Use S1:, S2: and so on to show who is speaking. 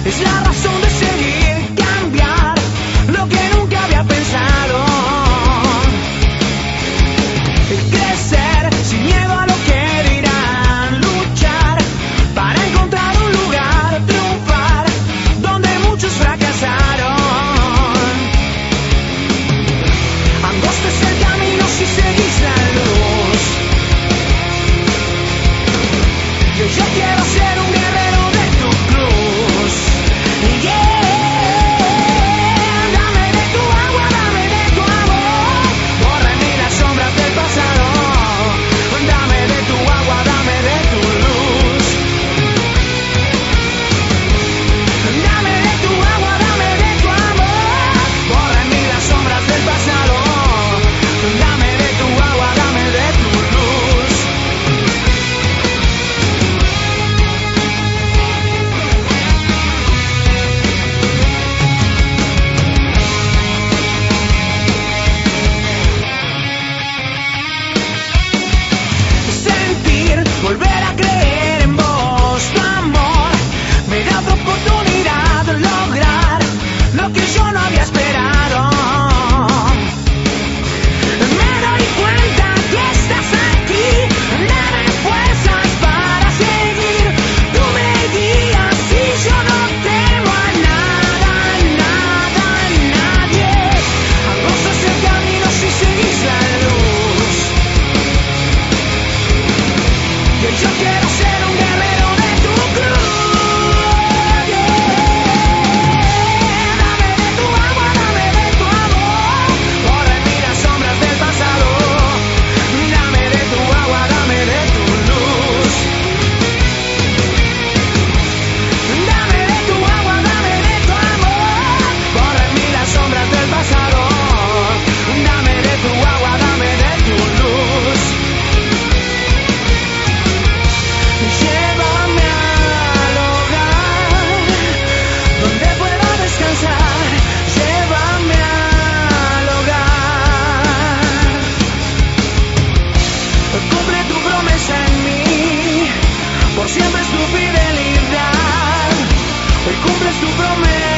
S1: Es la razón de seguir, cambiar lo que nunca había pensado. Crecer sin miedo a lo que dirán, luchar para encontrar un lugar, triunfar donde muchos fracasaron. Angosto es el camino si seguís la luz. Yo quiero ser un guerrero de tu cruz. Yeah. Dame de tu agua, dame de tu amor. Borra en mí las sombras del pasado. Dame de tu agua, dame de tu luz. Dame de tu agua, dame de tu amor. Borra en mí las sombras del pasado. Dame de tu agua, dame de tu luz. Sentir, volver a creer en vos, tu amor me da otra oportunidad, lograr lo que yo no había esperado. Me doy cuenta que estás aquí, dame fuerzas para seguir. Tú me guías y yo no temo a nada, nada, nadie. Angosto es el camino si seguís la luz. Yo quiero ser un guerrero de tu cruz. Yeah. Dame de tu agua, dame de tu amor. Borra en mí las sombras del pasado. Dame de tu agua, dame de tu luz. Dame de tu agua, dame de tu amor. Borra en mí las sombras del pasado. Dame de tu agua, dame de tu luz. Llévame al hogar donde pueda descansar. Llévame al hogar. Cumple tu promesa en mí, por siempre es tu fidelidad. Hoy cumples tu promesa.